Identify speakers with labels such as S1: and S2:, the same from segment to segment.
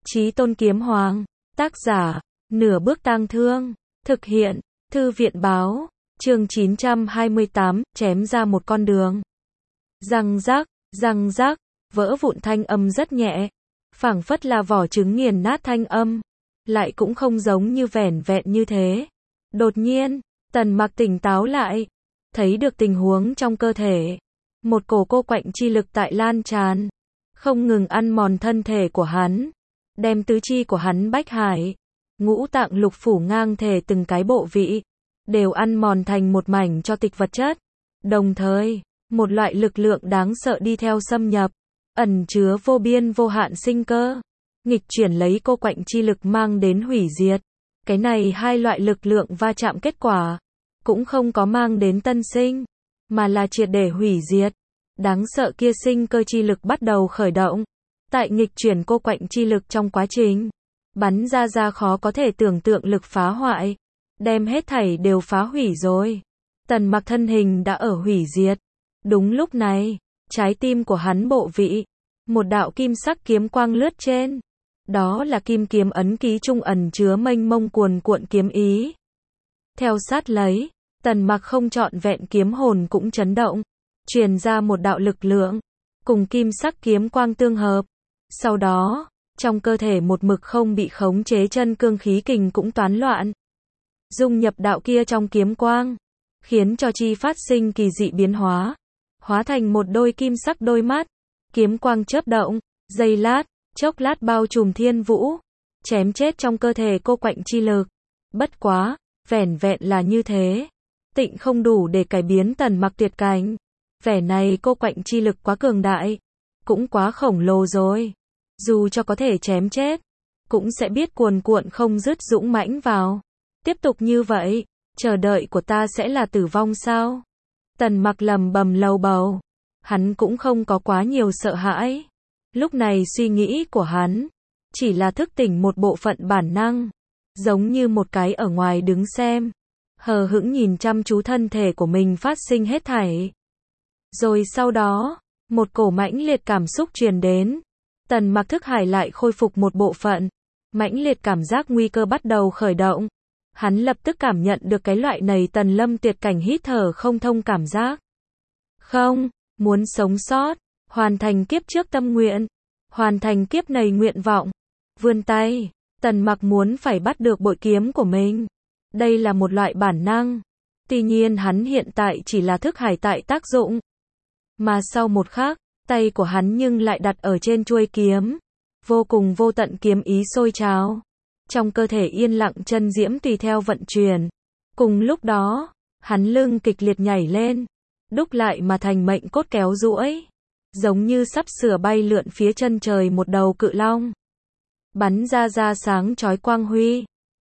S1: Chí Tôn Kiếm Hoàng, tác giả, Nửa Bước Tang Thương, thực hiện, Thư viện báo, chương 928, chém ra một con đường. Răng rác, vỡ vụn thanh âm rất nhẹ, phảng phất là vỏ trứng nghiền nát thanh âm, lại cũng không giống như vẻn vẹn như thế. Đột nhiên, Tần Mặc tỉnh táo lại, thấy được tình huống trong cơ thể. Một cổ cô quạnh chi lực tại lan tràn, không ngừng ăn mòn thân thể của hắn, đem tứ chi của hắn bách hải, ngũ tạng lục phủ ngang thể từng cái bộ vị, đều ăn mòn thành một mảnh cho tịch vật chất. Đồng thời, một loại lực lượng đáng sợ đi theo xâm nhập, ẩn chứa vô biên vô hạn sinh cơ, nghịch chuyển lấy cô quạnh chi lực mang đến hủy diệt. Cái này hai loại lực lượng va chạm kết quả, cũng không có mang đến tân sinh, mà là triệt để hủy diệt. Đáng sợ kia sinh cơ chi lực bắt đầu khởi động. Tại nghịch chuyển cô quạnh chi lực trong quá trình, bắn ra khó có thể tưởng tượng lực phá hoại, đem hết thảy đều phá hủy rồi. Tần Mặc thân hình đã ở hủy diệt. Đúng lúc này, trái tim của hắn bộ vị, một đạo kim sắc kiếm quang lướt trên. Đó là kim kiếm ấn ký trung ẩn chứa mênh mông cuồn cuộn kiếm ý. Theo sát lấy, Tần Mặc không trọn vẹn kiếm hồn cũng chấn động, truyền ra một đạo lực lượng, cùng kim sắc kiếm quang tương hợp. Sau đó, trong cơ thể một mực không bị khống chế chân cương khí kình cũng toán loạn, dung nhập đạo kia trong kiếm quang, khiến cho chi phát sinh kỳ dị biến hóa, hóa thành một đôi kim sắc đôi mắt. Kiếm quang chớp động, giây lát, chốc lát bao trùm thiên vũ, chém chết trong cơ thể cô quạnh chi lực. Bất quá, vẻn vẹn là như thế, tịnh không đủ để cải biến Tần Mặc tuyệt cảnh. Vẻ này cô quạnh chi lực quá cường đại, cũng quá khổng lồ rồi. Dù cho có thể chém chết, cũng sẽ biết cuồn cuộn không dứt dũng mãnh vào. Tiếp tục như vậy, chờ đợi của ta sẽ là tử vong sao? Tần Mặc lầm bầm lầu bầu. Hắn cũng không có quá nhiều sợ hãi. Lúc này suy nghĩ của hắn chỉ là thức tỉnh một bộ phận bản năng, giống như một cái ở ngoài đứng xem, hờ hững nhìn chăm chú thân thể của mình phát sinh hết thảy. Rồi sau đó, một cổ mãnh liệt cảm xúc truyền đến. Tần Mặc thức hải lại khôi phục một bộ phận. Mãnh liệt cảm giác nguy cơ bắt đầu khởi động. Hắn lập tức cảm nhận được cái loại này tần lâm tuyệt cảnh hít thở không thông cảm giác. Không, muốn sống sót, hoàn thành kiếp trước tâm nguyện, hoàn thành kiếp này nguyện vọng. Vươn tay, Tần Mặc muốn phải bắt được bội kiếm của mình. Đây là một loại bản năng. Tuy nhiên hắn hiện tại chỉ là thức hải tại tác dụng. Mà sau một khắc, tay của hắn nhưng lại đặt ở trên chuôi kiếm. Vô cùng vô tận kiếm ý sôi trào. Trong cơ thể yên lặng chân diễm tùy theo vận chuyển. Cùng lúc đó, hắn lưng kịch liệt nhảy lên, đúc lại mà thành mệnh cốt kéo duỗi, giống như sắp sửa bay lượn phía chân trời một đầu cự long. Bắn ra sáng chói quang huy.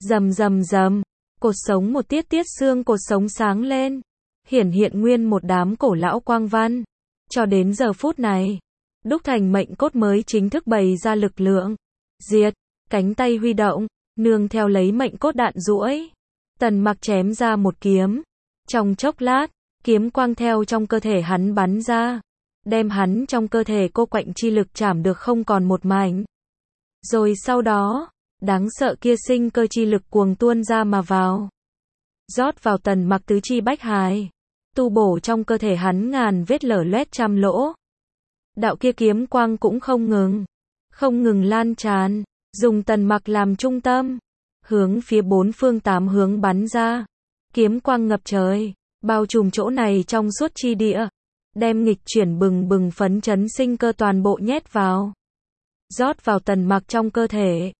S1: Rầm, cột sống một tiết xương cột sống sáng lên, hiển hiện nguyên một đám cổ lão quang văn. Cho đến giờ phút này, đúc thành mệnh cốt mới chính thức bày ra lực lượng. Diệt, cánh tay huy động, nương theo lấy mệnh cốt đạn duỗi. Tần Mặc chém ra một kiếm. Trong chốc lát, kiếm quang theo trong cơ thể hắn bắn ra, đem hắn trong cơ thể cô quạnh chi lực chảm được không còn một mảnh. Rồi sau đó, đáng sợ kia sinh cơ chi lực cuồng tuôn ra mà vào, rót vào Tần Mặc tứ chi bách hải, tu bổ trong cơ thể hắn ngàn vết lở loét trăm lỗ. Đạo kia kiếm quang cũng không ngừng lan tràn, dùng Tần Mặc làm trung tâm, hướng phía bốn phương tám hướng bắn ra. Kiếm quang ngập trời, bao trùm chỗ này trong suốt chi địa, đem nghịch chuyển bừng bừng phấn chấn sinh cơ toàn bộ nhét vào, rót vào Tần Mặc trong cơ thể.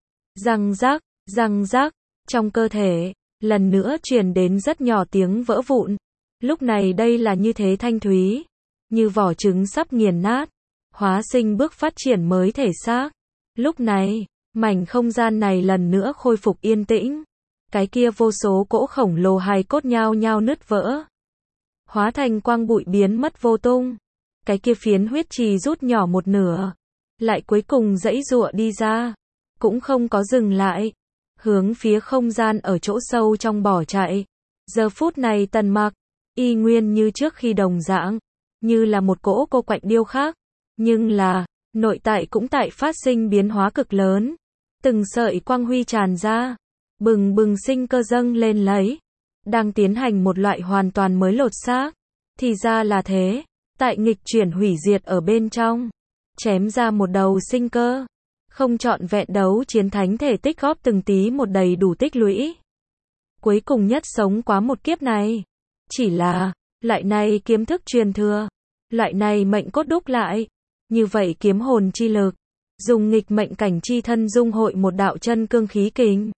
S1: Răng rác, trong cơ thể, lần nữa truyền đến rất nhỏ tiếng vỡ vụn. Lúc này đây là như thế thanh thúy, như vỏ trứng sắp nghiền nát, hóa sinh bước phát triển mới thể xác. Lúc này, mảnh không gian này lần nữa khôi phục yên tĩnh. Cái kia vô số cỗ khổng lồ hài cốt nhao nhao nứt vỡ, hóa thành quang bụi biến mất vô tung. Cái kia phiến huyết trì rút nhỏ một nửa, lại cuối cùng giãy giụa đi ra, cũng không có dừng lại, hướng phía không gian ở chỗ sâu trong bỏ chạy. Giờ phút này Tần Mặc, y nguyên như trước khi đồng dạng, như là một cỗ cô quạnh điêu khắc, nhưng là, nội tại cũng tại phát sinh biến hóa cực lớn. từng sợi quang huy tràn ra, bừng bừng sinh cơ dâng lên lấy, đang tiến hành một loại hoàn toàn mới lột xác. Thì ra là thế, tại nghịch chuyển hủy diệt ở bên trong, chém ra một đầu sinh cơ, không trọn vẹn đấu chiến thánh thể tích góp từng tí một đầy đủ tích lũy. Cuối cùng nhất sống quá một kiếp này. Chỉ là, loại này kiếm thức truyền thừa, loại này mệnh cốt đúc lại, như vậy kiếm hồn chi lực, dùng nghịch mệnh cảnh chi thân dung hội một đạo chân cương khí kình.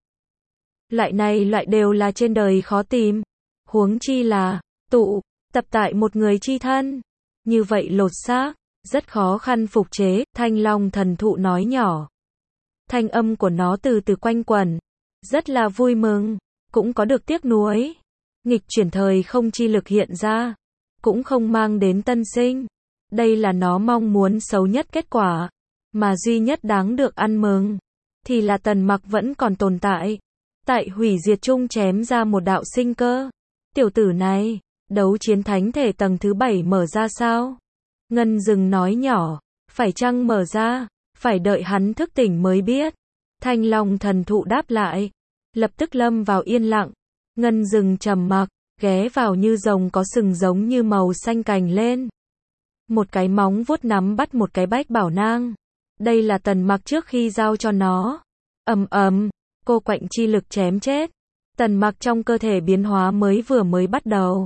S1: Loại này loại đều là trên đời khó tìm, huống chi là tập tại một người chi thân. Như vậy lột xác, rất khó khăn phục chế, Thanh Long thần thụ nói nhỏ. Thanh âm của nó từ từ quanh quẩn, rất là vui mừng, cũng có được tiếc nuối. Nghịch chuyển thời không chi lực hiện ra, cũng không mang đến tân sinh. Đây là nó mong muốn xấu nhất kết quả, mà duy nhất đáng được ăn mừng, thì là Tần Mặc vẫn còn tồn tại. Tại hủy diệt chung chém ra một đạo sinh cơ. Tiểu tử này, đấu chiến thánh thể tầng thứ 7 mở ra sao? Ngân Dừng nói nhỏ, phải chăng mở ra, phải đợi hắn thức tỉnh mới biết. Thanh Long thần thụ đáp lại, lập tức lâm vào yên lặng. Ngân Dừng trầm mặc, ghé vào như rồng có sừng giống như màu xanh cành lên. Một cái móng vuốt nắm bắt một cái bách bảo nang. Đây là Tần Mặc trước khi giao cho nó. Ầm ầm, cô quạnh chi lực chém chết. Tần Mặc trong cơ thể biến hóa mới bắt đầu.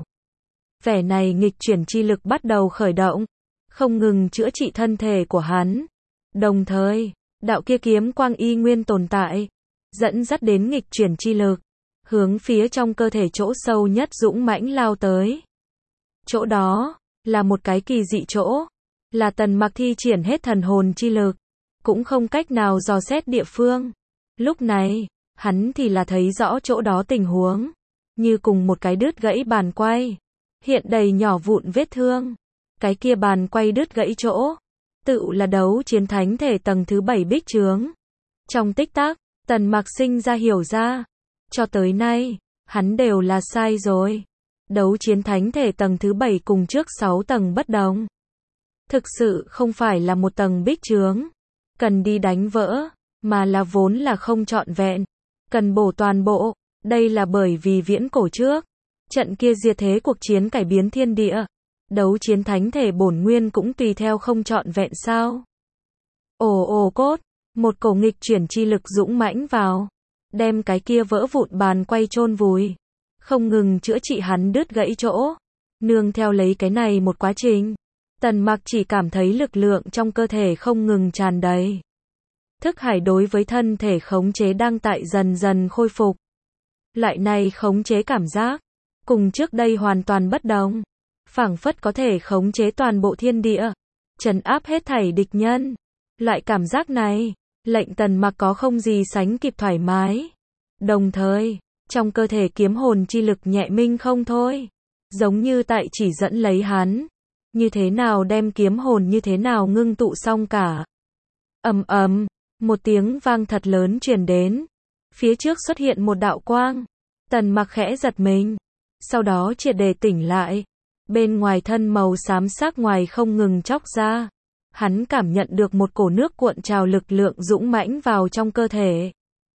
S1: Vẻ này nghịch chuyển chi lực bắt đầu khởi động, không ngừng chữa trị thân thể của hắn. Đồng thời, đạo kia kiếm quang y nguyên tồn tại, dẫn dắt đến nghịch chuyển chi lực, hướng phía trong cơ thể chỗ sâu nhất dũng mãnh lao tới. Chỗ đó, là một cái kỳ dị chỗ, là Tần Mặc thi triển hết thần hồn chi lực, cũng không cách nào dò xét địa phương. Lúc này, hắn thì là thấy rõ chỗ đó tình huống, như cùng một cái đứt gãy bàn quay, hiện đầy nhỏ vụn vết thương. Cái kia bàn quay đứt gãy chỗ, tự là đấu chiến thánh thể tầng thứ 7 bích chướng. Trong tích tắc, Tần Mặc sinh ra hiểu ra, cho tới nay, hắn đều là sai rồi. Đấu chiến thánh thể tầng thứ 7 cùng trước 6 tầng bất đồng. Thực sự không phải là một tầng bích chướng, cần đi đánh vỡ, mà là vốn là không trọn vẹn, cần bổ toàn bộ. Đây là bởi vì viễn cổ trước, trận kia diệt thế cuộc chiến cải biến thiên địa, đấu chiến thánh thể bổn nguyên cũng tùy theo không trọn vẹn sao. Ồ cốt, một cổ nghịch chuyển chi lực dũng mãnh vào, đem cái kia vỡ vụn bàn quay chôn vùi, không ngừng chữa trị hắn đứt gãy chỗ. Nương theo lấy cái này một quá trình, Tần Mặc chỉ cảm thấy lực lượng trong cơ thể không ngừng tràn đầy. Thức hải đối với thân thể khống chế đang tại dần dần khôi phục. Loại này khống chế cảm giác, cùng trước đây hoàn toàn bất đồng. Phảng phất có thể khống chế toàn bộ thiên địa, trấn áp hết thảy địch nhân. Loại cảm giác này, lệnh Tần Mặc có không gì sánh kịp thoải mái. Đồng thời, trong cơ thể kiếm hồn chi lực nhẹ minh không thôi. Giống như tại chỉ dẫn lấy hắn. Như thế nào đem kiếm hồn như thế nào ngưng tụ xong cả. Ầm ầm, một tiếng vang thật lớn truyền đến. Phía trước xuất hiện một đạo quang. Tần Mặc khẽ giật mình. Sau đó triệt để tỉnh lại. Bên ngoài thân màu xám sắc ngoài không ngừng chóc ra. Hắn cảm nhận được một cổ nước cuộn trào lực lượng dũng mãnh vào trong cơ thể.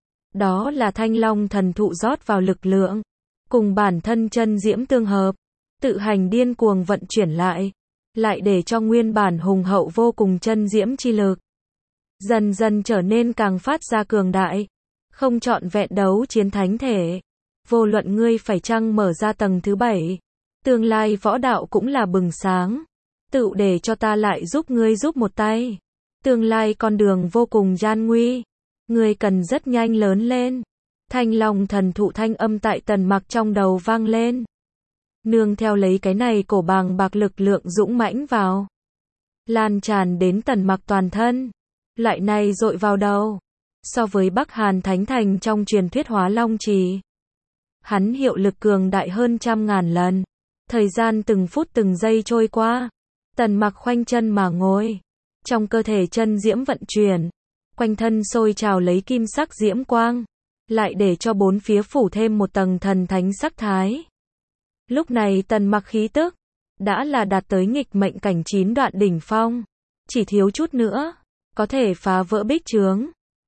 S1: Đó là Thanh Long thần thụ rót vào lực lượng, cùng bản thân chân diễm tương hợp, tự hành điên cuồng vận chuyển lại để cho nguyên bản hùng hậu vô cùng chân diễm chi lực dần dần trở nên càng phát ra cường đại, không trọn vẹn đấu chiến thánh thể. Vô luận ngươi phải chăng mở ra tầng thứ 7, tương lai võ đạo cũng là bừng sáng. Tự để cho ta lại giúp ngươi giúp một tay. Tương lai con đường vô cùng gian nguy, ngươi cần rất nhanh lớn lên. Thanh Long thần thụ thanh âm tại Tần Mặc trong đầu vang lên. Nương theo lấy cái này cổ bàng bạc lực lượng dũng mãnh vào, lan tràn đến Tần Mặc toàn thân. Loại này dội vào đầu, so với Bắc Hàn Thánh Thành trong truyền thuyết Hóa Long Trì, hắn hiệu lực cường đại hơn 100.000 lần. Thời gian từng phút từng giây trôi qua, Tần Mặc khoanh chân mà ngồi, trong cơ thể chân diễm vận chuyển, quanh thân sôi trào lấy kim sắc diễm quang, lại để cho bốn phía phủ thêm một tầng thần thánh sắc thái. Lúc này Tần Mặc khí tức đã là đạt tới nghịch mệnh cảnh 9 đoạn đỉnh phong, chỉ thiếu chút nữa có thể phá vỡ bích chướng.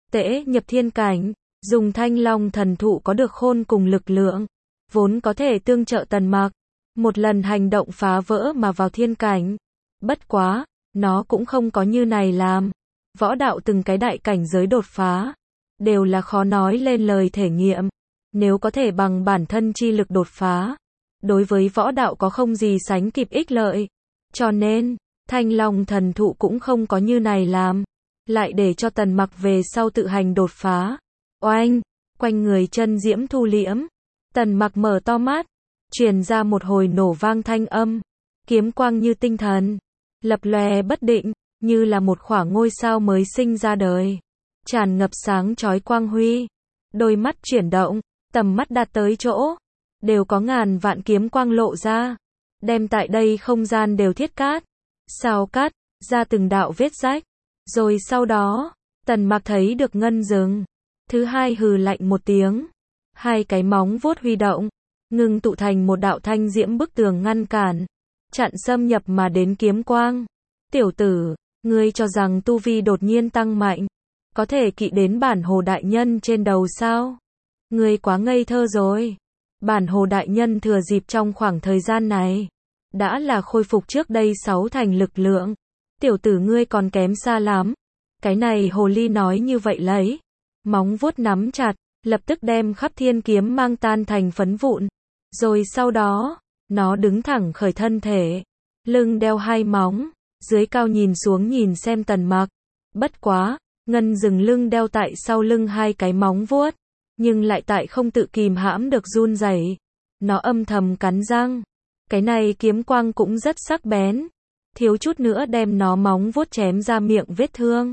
S1: Tễ nhập thiên cảnh, dùng Thanh Long thần thụ có được khôn cùng lực lượng, vốn có thể tương trợ Tần Mặc, một lần hành động phá vỡ mà vào thiên cảnh. Bất quá, nó cũng không có như này làm. Võ đạo từng cái đại cảnh giới đột phá, đều là khó nói lên lời thể nghiệm. Nếu có thể bằng bản thân chi lực đột phá, đối với võ đạo có không gì sánh kịp ích lợi. Cho nên, Thanh Long thần thụ cũng không có như này làm, lại để cho Tần Mặc về sau tự hành đột phá. Oanh, quanh người chân diễm thu liễm, Tần Mặc mở to mắt, truyền ra một hồi nổ vang thanh âm, kiếm quang như tinh thần, lập lòe bất định, như là một khoảng ngôi sao mới sinh ra đời, tràn ngập sáng chói quang huy. Đôi mắt chuyển động, tầm mắt đạt tới chỗ, đều có ngàn vạn kiếm quang lộ ra, đem tại đây không gian đều thiết cát, sao cát, ra từng đạo vết rách. Rồi sau đó, Tần Mặc thấy được ngân rừng. Thứ hai hừ lạnh một tiếng, hai cái móng vuốt huy động, ngưng tụ thành một đạo thanh diễm bức tường ngăn cản, chặn xâm nhập mà đến kiếm quang. Tiểu tử, ngươi cho rằng tu vi đột nhiên tăng mạnh, có thể kỵ đến bản hồ đại nhân trên đầu sao? Ngươi quá ngây thơ rồi. Bản hồ đại nhân thừa dịp trong khoảng thời gian này, đã là khôi phục trước đây 6 thành lực lượng. Tiểu tử ngươi còn kém xa lắm. Cái này hồ ly nói như vậy lấy, móng vuốt nắm chặt, lập tức đem khắp thiên kiếm mang tan thành phấn vụn. Rồi sau đó, nó đứng thẳng khởi thân thể, lưng đeo hai móng, dưới cao nhìn xuống nhìn xem Tần Mặc. Bất quá, ngân rừng lưng đeo tại sau lưng hai cái móng vuốt, nhưng lại tại không tự kìm hãm được run rẩy. Nó âm thầm cắn răng. Cái này kiếm quang cũng rất sắc bén, thiếu chút nữa đem nó móng vuốt chém ra miệng vết thương.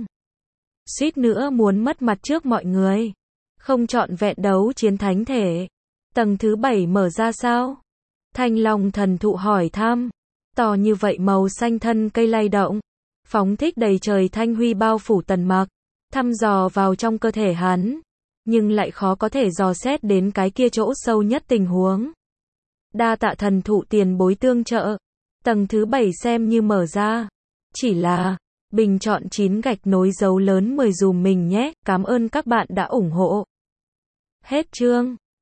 S1: Suýt nữa muốn mất mặt trước mọi người. Không trọn vẹn đấu chiến thánh thể. Tầng thứ 7 mở ra sao? Thanh Long thần thụ hỏi thăm. To như vậy màu xanh thân cây lay động, phóng thích đầy trời thanh huy bao phủ Tần Mặc, thăm dò vào trong cơ thể hắn, nhưng lại khó có thể dò xét đến cái kia chỗ sâu nhất tình huống. Đa tạ thần thụ tiền bối tương trợ. Tầng thứ 7 xem như mở ra. Chỉ là, bình chọn 9 gạch nối dấu lớn 10 dùm mình nhé. Cảm ơn các bạn đã ủng hộ. Hết chương.